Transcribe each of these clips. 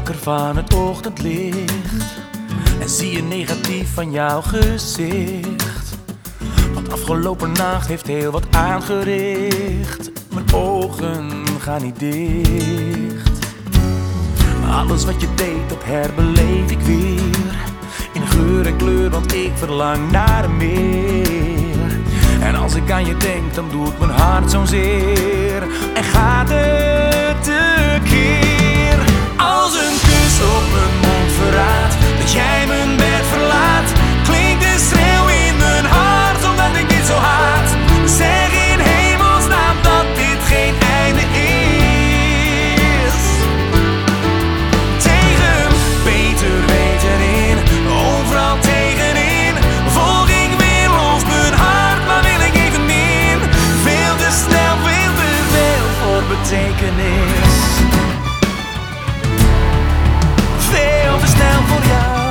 wakker van het ochtendlicht en zie je negatief van jouw gezicht. Want afgelopen nacht heeft heel wat aangericht. Mijn ogen gaan niet dicht. Alles wat je deed, dat herbeleef ik weer. In geur en kleur, want ik verlang naar meer. En als ik aan je denk, dan doet mijn hart zo'n zeer. En gaat het tekeer. Als een kus op mijn mond verraadt dat jij mijn bed verlaat, klinkt de schreeuw in mijn hart omdat ik dit zo haat. Zeg in hemelsnaam dat dit geen einde is. Tegen beter weten in, overal tegenin, volg ik weer los mijn hart, maar wil ik even min. Veel te snel, veel te veel voor betekenis. Veel te snel voor jou.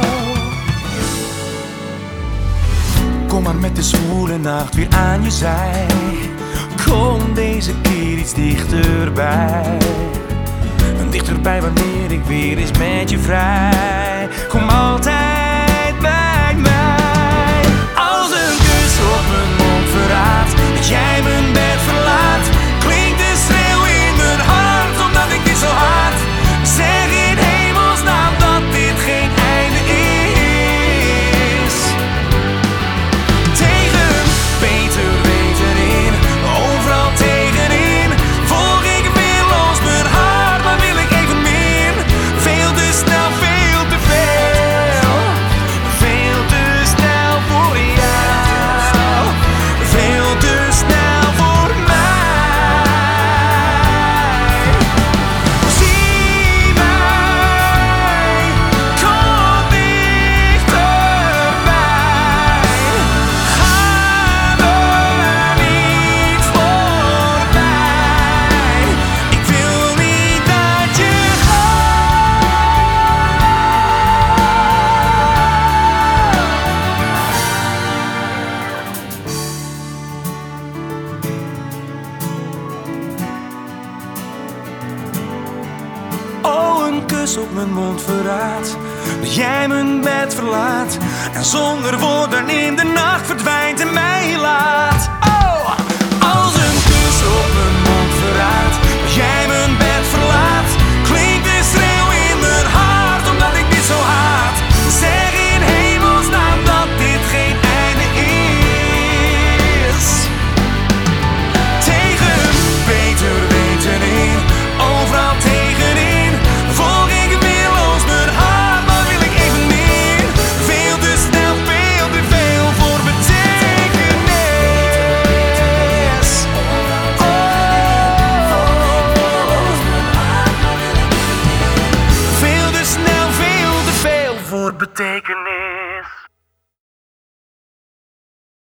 Kom maar met de zwoele nacht weer aan je zij. Kom deze keer iets dichterbij. Dichterbij wanneer ik weer eens met je vrij. Kom altijd bij mij. Als een kus op mijn mond verraadt dat jij mijn bed verlaat, klinkt de schreeuw in mijn hart omdat ik dit zo haat. Zeg in hemelsnaam dat dit geen einde is. Tegen beter weten in, overal tegenin, volg ik weer los mijn hart, maar wil ik even min. Veel te snel, veel te veel. Veel te snel voor jou. Veel te snel voor mij. Zie mij, kom dichterbij. Ga me niet voorbij. Ik wil niet dat je Oh, een kus op mijn mond verraadt dat jij mijn bed verlaat en zonder woorden in de nacht verdwijnt en mij laat. Oh, als een kus op mijn mond verraadt dat jij mijn bed verlaat, klinkt de schreeuw in mijn hart omdat ik dit zo haat. Zeg in hemelsnaam dat dit geen einde is. Tegen beter weten in, overal tegenin, volg ik weer los mijn hart, maar wil ik even meer. Veel te snel, veel te veel voor betekenis. Veel te snel, veel te veel voor betekenis.